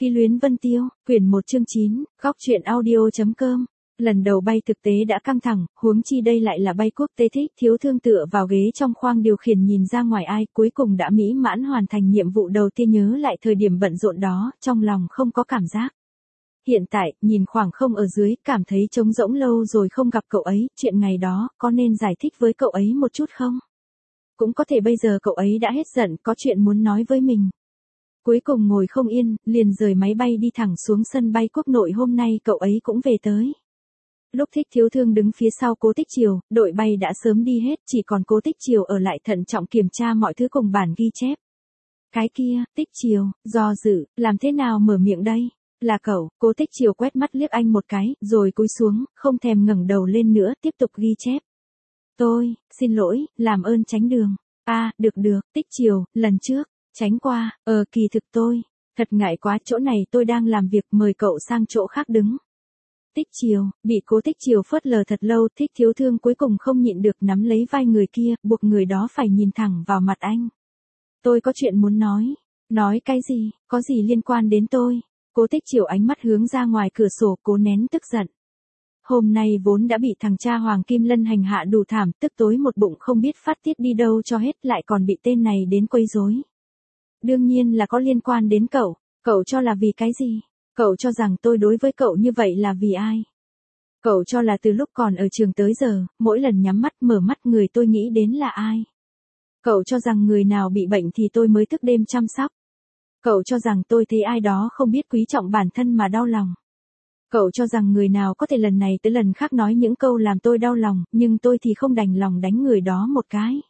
Ký luyến Vân Tiêu, quyển 1 chương 9, góc truyện audio.com. Lần đầu bay thực tế đã căng thẳng, huống chi đây lại là bay quốc tế. Thích Thiếu Thương tựa vào ghế trong khoang điều khiển nhìn ra ngoài ai, cuối cùng đã mỹ mãn hoàn thành nhiệm vụ đầu tiên. Nhớ lại thời điểm bận rộn đó, trong lòng không có cảm giác. Hiện tại, nhìn khoảng không ở dưới, cảm thấy trống rỗng, lâu rồi không gặp cậu ấy, chuyện ngày đó, có nên giải thích với cậu ấy một chút không? Cũng có thể bây giờ cậu ấy đã hết giận, có chuyện muốn nói với mình. Cuối cùng ngồi không yên, liền rời máy bay đi thẳng xuống sân bay quốc nội. Hôm nay cậu ấy cũng về tới. Lúc Thích Thiếu Thương đứng phía sau Cố Tích Triều, đội bay đã sớm đi hết, chỉ còn Cố Tích Triều ở lại thận trọng kiểm tra mọi thứ cùng bản ghi chép. Cái kia, Tích Triều, do dự, làm thế nào mở miệng đây? Là cậu. Cố Tích Triều quét mắt liếc anh một cái, rồi cúi xuống, không thèm ngẩng đầu lên nữa, tiếp tục ghi chép. Tôi, xin lỗi, làm ơn tránh đường. Được, Tích Triều, lần trước, tránh qua, kỳ thực tôi, thật ngại quá, chỗ này tôi đang làm việc, mời cậu sang chỗ khác đứng. Tích Triều, bị Cố Tích Triều phớt lờ thật lâu, Thích Thiếu Thương cuối cùng không nhịn được nắm lấy vai người kia, buộc người đó phải nhìn thẳng vào mặt anh. Tôi có chuyện muốn nói. Nói cái gì, có gì liên quan đến tôi? Cố Tích Triều ánh mắt hướng ra ngoài cửa sổ, cố nén tức giận. Hôm nay vốn đã bị thằng cha Hoàng Kim Lân hành hạ đủ thảm, tức tối một bụng không biết phát tiết đi đâu cho hết, lại còn bị tên này đến quấy rối. Đương nhiên là có liên quan đến cậu. Cậu cho là vì cái gì? Cậu cho rằng tôi đối với cậu như vậy là vì ai? Cậu cho là từ lúc còn ở trường tới giờ, mỗi lần nhắm mắt mở mắt người tôi nghĩ đến là ai? Cậu cho rằng người nào bị bệnh thì tôi mới thức đêm chăm sóc. Cậu cho rằng tôi thấy ai đó không biết quý trọng bản thân mà đau lòng. Cậu cho rằng người nào có thể lần này tới lần khác nói những câu làm tôi đau lòng, nhưng tôi thì không đành lòng đánh người đó một cái.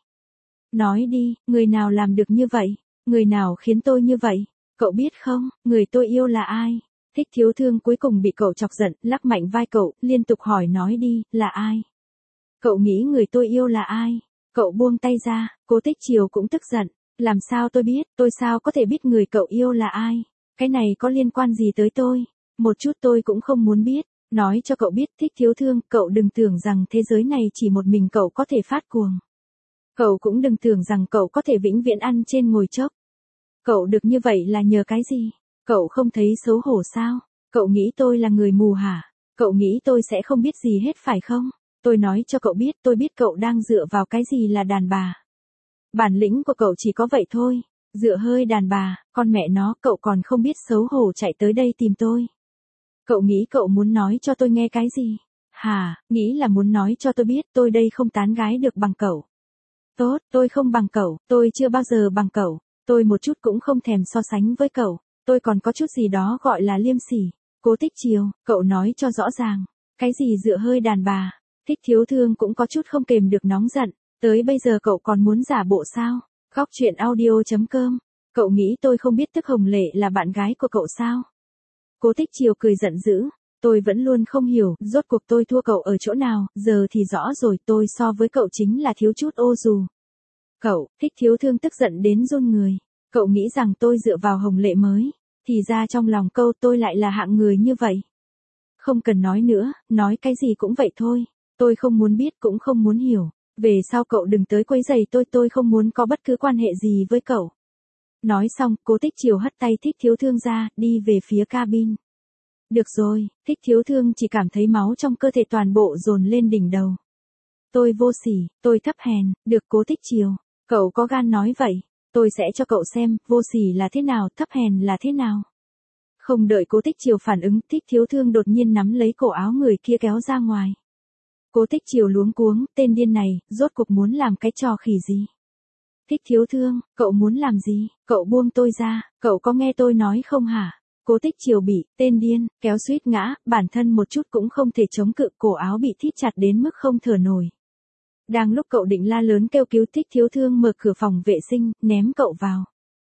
Nói đi, người nào làm được như vậy? Người nào khiến tôi như vậy? Cậu biết không, người tôi yêu là ai? Thích Thiếu Thương cuối cùng bị cậu chọc giận, lắc mạnh vai cậu, liên tục hỏi, nói đi, là ai? Cậu nghĩ người tôi yêu là ai? Cậu buông tay ra. Cố Tích Triều cũng tức giận. Làm sao tôi biết, tôi sao có thể biết người cậu yêu là ai? Cái này có liên quan gì tới tôi? Một chút tôi cũng không muốn biết. Nói cho cậu biết, Thích Thiếu Thương, cậu đừng tưởng rằng thế giới này chỉ một mình cậu có thể phát cuồng. Cậu cũng đừng tưởng rằng cậu có thể vĩnh viễn ăn trên ngồi chốc. Cậu được như vậy là nhờ cái gì? Cậu không thấy xấu hổ sao? Cậu nghĩ tôi là người mù hả? Cậu nghĩ tôi sẽ không biết gì hết phải không? Tôi nói cho cậu biết, tôi biết cậu đang dựa vào cái gì là đàn bà. Bản lĩnh của cậu chỉ có vậy thôi. Dựa hơi đàn bà, con mẹ nó, cậu còn không biết xấu hổ chạy tới đây tìm tôi. Cậu nghĩ cậu muốn nói cho tôi nghe cái gì? Hả, nghĩ là muốn nói cho tôi biết tôi đây không tán gái được bằng cậu. Tốt, tôi không bằng cậu, tôi chưa bao giờ bằng cậu. Tôi một chút cũng không thèm so sánh với cậu. Tôi còn có chút gì đó gọi là liêm sỉ. Cố Tích Triều, cậu nói cho rõ ràng. Cái gì dựa hơi đàn bà? Thích Thiếu Thương cũng có chút không kềm được nóng giận. Tới bây giờ cậu còn muốn giả bộ sao? Góc truyện audio.com. Cậu nghĩ tôi không biết Tức Hồng Lệ là bạn gái của cậu sao? Cố Tích Triều cười giận dữ. Tôi vẫn luôn không hiểu, rốt cuộc tôi thua cậu ở chỗ nào, giờ thì rõ rồi, tôi so với cậu chính là thiếu chút ô dù. Cậu, Thích Thiếu Thương tức giận đến run người. Cậu nghĩ rằng tôi dựa vào Hồng Lệ mới, thì ra trong lòng câu tôi lại là hạng người như vậy. Không cần nói nữa, nói cái gì cũng vậy thôi. Tôi không muốn biết cũng không muốn hiểu. Về sau cậu đừng tới quấy rầy tôi không muốn có bất cứ quan hệ gì với cậu. Nói xong, Cố Tích Triều hất tay Thích Thiếu Thương ra, đi về phía cabin. Được rồi, Thích Thiếu Thương chỉ cảm thấy máu trong cơ thể toàn bộ dồn lên đỉnh đầu. Tôi vô sỉ, tôi thấp hèn, được Cố Tích Triều, cậu có gan nói vậy, tôi sẽ cho cậu xem, vô sỉ là thế nào, thấp hèn là thế nào. Không đợi Cố Tích Triều phản ứng, Thích Thiếu Thương đột nhiên nắm lấy cổ áo người kia kéo ra ngoài. Cố Tích Triều luống cuống, tên điên này, rốt cuộc muốn làm cái trò khỉ gì? Thích Thiếu Thương, cậu muốn làm gì? Cậu buông tôi ra, cậu có nghe tôi nói không hả? Cố Tích Triều bị, tên điên, kéo suýt ngã, bản thân một chút cũng không thể chống cự, cổ áo bị thít chặt đến mức không thở nổi. Đang lúc cậu định la lớn kêu cứu, Thích Thiếu Thương mở cửa phòng vệ sinh, ném cậu vào.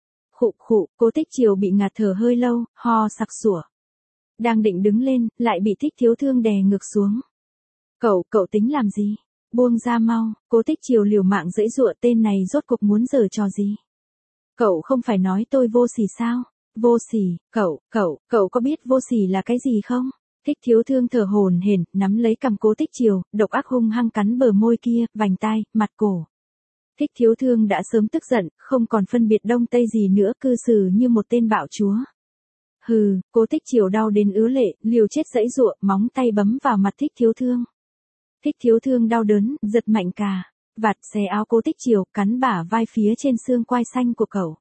Khụ, Cố Tích Triều bị ngạt thở hơi lâu, ho sặc sủa. Đang định đứng lên, lại bị Thích Thiếu Thương đè ngược xuống. Cậu tính làm gì? Buông ra mau. Cố Tích Triều liều mạng giãy giụa, tên này rốt cuộc muốn giở trò gì? Cậu không phải nói tôi vô sỉ sao? Vô sỉ, cậu có biết vô sỉ là cái gì không? Thích Thiếu Thương thở hổn hển, nắm lấy cằm Cố Tích Triều, độc ác hung hăng cắn bờ môi kia, vành tai, mặt cổ. Thích Thiếu Thương đã sớm tức giận, không còn phân biệt đông tây gì nữa, cư xử như một tên bạo chúa. Hừ, Cố Tích Chiều đau đến ứa lệ, liều chết giãy giụa, móng tay bấm vào mặt Thích Thiếu Thương. Thích Thiếu Thương đau đớn, giật mạnh cà vạt xé áo Cố Tích Chiều, cắn bả vai phía trên xương quai xanh của cậu.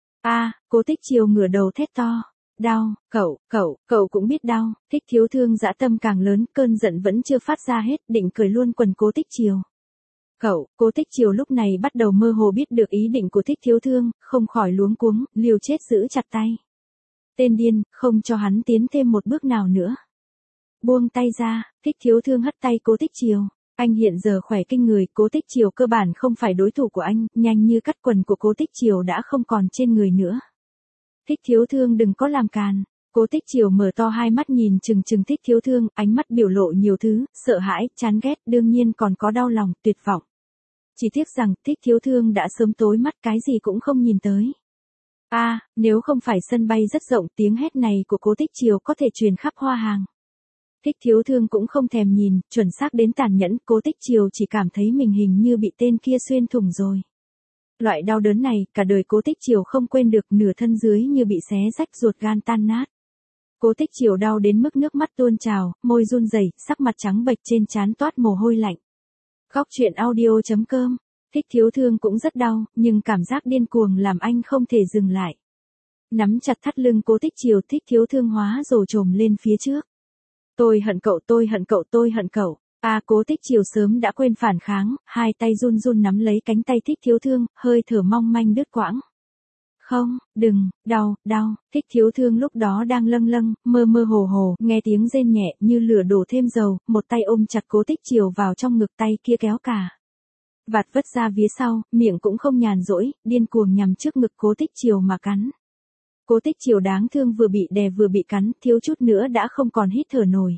Cố Tích Chiều ngửa đầu thét to. Đau, cậu cũng biết đau. Thích Thiếu Thương dã tâm càng lớn, cơn giận vẫn chưa phát ra hết, định cởi luôn quần Cố Tích Chiều. Cố Tích Chiều lúc này bắt đầu mơ hồ biết được ý định của Thích Thiếu Thương, không khỏi luống cuống, liều chết giữ chặt tay. Tên điên, không cho hắn tiến thêm một bước nào nữa. Buông tay ra, Thích Thiếu Thương hất tay Cố Tích Chiều. Anh hiện giờ khỏe kinh người, Cố Tích Chiều cơ bản không phải đối thủ của anh, nhanh như cắt quần của Cố Tích Chiều đã không còn trên người nữa. Thích Thiếu Thương đừng có làm càn. Cố Tích Chiều mở to hai mắt nhìn chừng chừng Thích Thiếu Thương, ánh mắt biểu lộ nhiều thứ, sợ hãi, chán ghét, đương nhiên còn có đau lòng, tuyệt vọng. Chỉ tiếc rằng, Thích Thiếu Thương đã sớm tối mắt, cái gì cũng không nhìn tới. Nếu không phải sân bay rất rộng, tiếng hét này của Cố Tích Chiều có thể truyền khắp Hoa Hàng. Thích Thiếu Thương cũng không thèm nhìn, chuẩn xác đến tàn nhẫn, Cố Tích Chiều chỉ cảm thấy mình hình như bị tên kia xuyên thủng rồi. Loại đau đớn này, cả đời Cố Tích Chiều không quên được, nửa thân dưới như bị xé rách, ruột gan tan nát. Cố Tích Chiều đau đến mức nước mắt tuôn trào, môi run rẩy, sắc mặt trắng bệch, trên trán toát mồ hôi lạnh. Góc truyện audio.com. Thích Thiếu Thương cũng rất đau, nhưng cảm giác điên cuồng làm anh không thể dừng lại. Nắm chặt thắt lưng Cố Tích Chiều, Thích Thiếu Thương hóa rồ trồm lên phía trước. Tôi hận cậu, tôi hận cậu, tôi hận cậu. Cố Tích Chiều sớm đã quên phản kháng, hai tay run run nắm lấy cánh tay Thích Thiếu Thương, hơi thở mong manh đứt quãng. Không, đừng, đau. Thích Thiếu Thương lúc đó đang lâng lâng, mơ mơ hồ hồ, nghe tiếng rên nhẹ như lửa đổ thêm dầu, một tay ôm chặt Cố Tích Chiều vào trong ngực, tay kia kéo cà vạt vứt ra phía sau, miệng cũng không nhàn rỗi, điên cuồng nhằm trước ngực Cố Tích Chiều mà cắn. Cố Tích Chiều đáng thương vừa bị đè vừa bị cắn, thiếu chút nữa đã không còn hít thở nổi.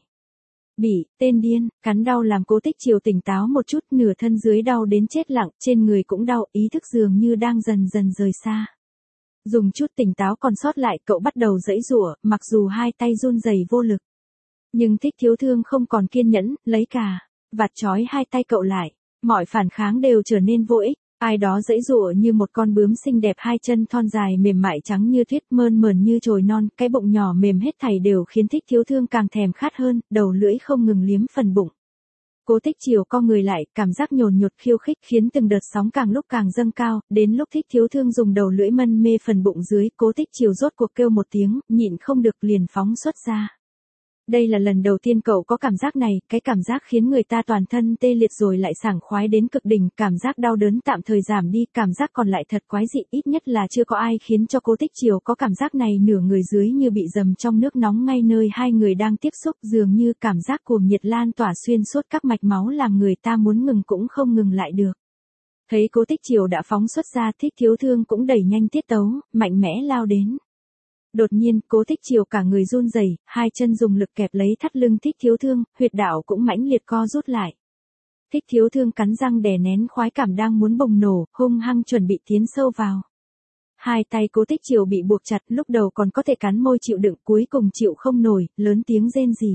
Tên điên, cắn đau làm Cố Tích Chiều tỉnh táo một chút, nửa thân dưới đau đến chết lặng, trên người cũng đau, ý thức dường như đang dần dần rời xa. Dùng chút tỉnh táo còn sót lại, cậu bắt đầu giãy giụa, mặc dù hai tay run rẩy vô lực. Nhưng Thích Thiếu Thương không còn kiên nhẫn, lấy cà vạt trói hai tay cậu lại. Mọi phản kháng đều trở nên vô ích. Ai đó giãy giụa như một con bướm xinh đẹp, hai chân thon dài mềm mại trắng như tuyết, mơn mởn như chồi non, cái bụng nhỏ mềm, hết thảy đều khiến Thích Thiếu Thương càng thèm khát hơn, đầu lưỡi không ngừng liếm phần bụng. Cố Tích Chiều co người lại, cảm giác nhồn nhột khiêu khích khiến từng đợt sóng càng lúc càng dâng cao, đến lúc Thích Thiếu Thương dùng đầu lưỡi mân mê phần bụng dưới, Cố Tích Chiều rốt cuộc kêu một tiếng, nhịn không được liền phóng xuất ra. Đây là lần đầu tiên cậu có cảm giác này, cái cảm giác khiến người ta toàn thân tê liệt rồi lại sảng khoái đến cực đỉnh, cảm giác đau đớn tạm thời giảm đi, cảm giác còn lại thật quái dị, ít nhất là chưa có ai khiến cho Cố Tích Chiều có cảm giác này, nửa người dưới như bị dầm trong nước nóng ngay nơi hai người đang tiếp xúc, dường như cảm giác cuồng nhiệt lan tỏa xuyên suốt các mạch máu làm người ta muốn ngừng cũng không ngừng lại được. Thấy Cố Tích Chiều đã phóng xuất ra, Thích Thiếu Thương cũng đẩy nhanh tiết tấu, mạnh mẽ lao đến. Đột nhiên, Cố Tích Chiều cả người run rẩy, hai chân dùng lực kẹp lấy thắt lưng Thích Thiếu Thương, huyệt đạo cũng mãnh liệt co rút lại. Thích Thiếu Thương cắn răng đè nén khoái cảm đang muốn bùng nổ, hung hăng chuẩn bị tiến sâu vào. Hai tay Cố Tích Chiều bị buộc chặt, lúc đầu còn có thể cắn môi chịu đựng, cuối cùng chịu không nổi, lớn tiếng rên rỉ.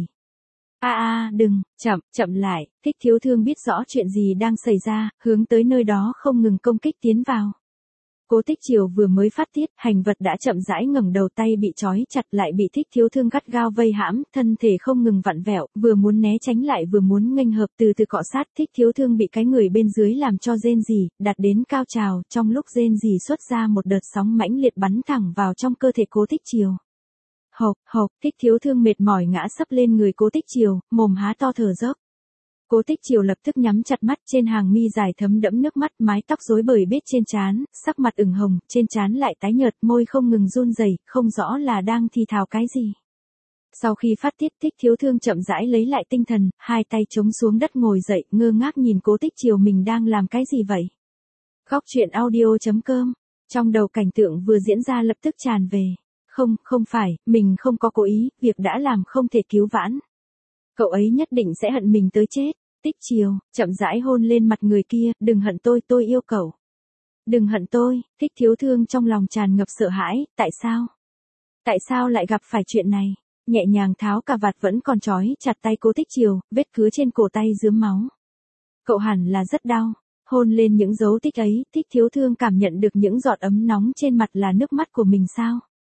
Đừng, chậm lại. Thích Thiếu Thương biết rõ chuyện gì đang xảy ra, hướng tới nơi đó không ngừng công kích tiến vào. Cố Tích Chiều vừa mới phát tiết, hành vật đã chậm rãi ngẩng đầu, tay bị trói chặt lại bị Thích Thiếu Thương gắt gao vây hãm, thân thể không ngừng vặn vẹo, vừa muốn né tránh lại vừa muốn nghênh hợp, từ từ cọ sát. Thích Thiếu Thương bị cái người bên dưới làm cho rên rỉ, đạt đến cao trào, trong lúc rên rỉ xuất ra một đợt sóng mãnh liệt bắn thẳng vào trong cơ thể Cố Tích Chiều. Hộc, Thích Thiếu Thương mệt mỏi ngã sấp lên người Cố Tích Chiều, mồm há to thở dốc. Cố Tích Chiều lập tức nhắm chặt mắt, trên hàng mi dài thấm đẫm nước mắt, mái tóc rối bời bết trên trán, sắc mặt ửng hồng, trên trán lại tái nhợt, môi không ngừng run rẩy, không rõ là đang thì thào cái gì. Sau khi phát tiết, Thích Thiếu Thương chậm rãi lấy lại tinh thần, hai tay chống xuống đất ngồi dậy, ngơ ngác nhìn Cố Tích Chiều, mình đang làm cái gì vậy? Góc truyện audio.com. Trong đầu cảnh tượng vừa diễn ra lập tức tràn về. Không phải, mình không có cố ý, việc đã làm không thể cứu vãn. Cậu ấy nhất định sẽ hận mình tới chết. Tích Chiều, chậm rãi hôn lên mặt người kia, đừng hận tôi yêu cậu. Đừng hận tôi. Thích Thiếu Thương trong lòng tràn ngập sợ hãi, tại sao? Tại sao lại gặp phải chuyện này? Nhẹ nhàng tháo cà vạt vẫn còn trói chặt tay Cố Tích Chiều, vết cứa trên cổ tay rướm máu. Cậu hẳn là rất đau. Hôn lên những dấu tích ấy, Thích Thiếu Thương cảm nhận được những giọt ấm nóng trên mặt là nước mắt của mình sao?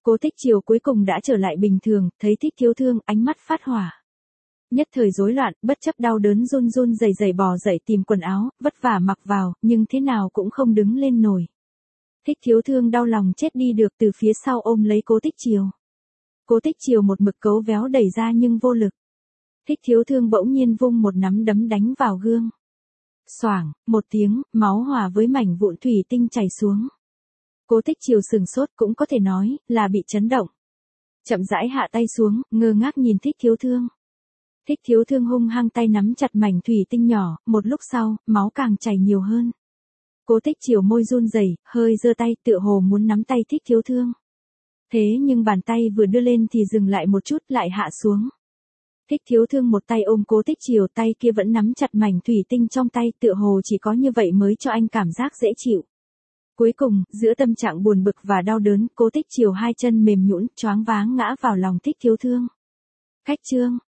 Cố Tích Triều cuối cùng đã trở lại bình thường, thấy Thích Thiếu Thương, ánh mắt phát hỏa. Nhất thời rối loạn, bất chấp đau đớn run run rẩy rẩy bò dậy tìm quần áo, vất vả mặc vào, nhưng thế nào cũng không đứng lên nổi. Thích Thiếu Thương đau lòng chết đi được từ phía sau ôm lấy Cố Tích Triều. Cố Tích Triều một mực cấu véo đẩy ra nhưng vô lực. Thích Thiếu Thương bỗng nhiên vung một nắm đấm đánh vào gương. Xoảng, một tiếng, máu hòa với mảnh vụn thủy tinh chảy xuống. Cố Tích Triều sừng sốt, cũng có thể nói là bị chấn động. Chậm rãi hạ tay xuống, ngơ ngác nhìn Thích Thiếu Thương. Thích Thiếu Thương hung hăng tay nắm chặt mảnh thủy tinh nhỏ, một lúc sau, máu càng chảy nhiều hơn. Cố Tích Triều môi run rẩy, hơi giơ tay tựa hồ muốn nắm tay Thích Thiếu Thương. Thế nhưng bàn tay vừa đưa lên thì dừng lại một chút lại hạ xuống. Thích Thiếu Thương một tay ôm Cố Tích Triều, tay kia vẫn nắm chặt mảnh thủy tinh trong tay, tựa hồ chỉ có như vậy mới cho anh cảm giác dễ chịu. Cuối cùng, giữa tâm trạng buồn bực và đau đớn, Cố Tích Triều hai chân mềm nhũn, choáng váng ngã vào lòng Thích Thiếu Thương. Khách trương,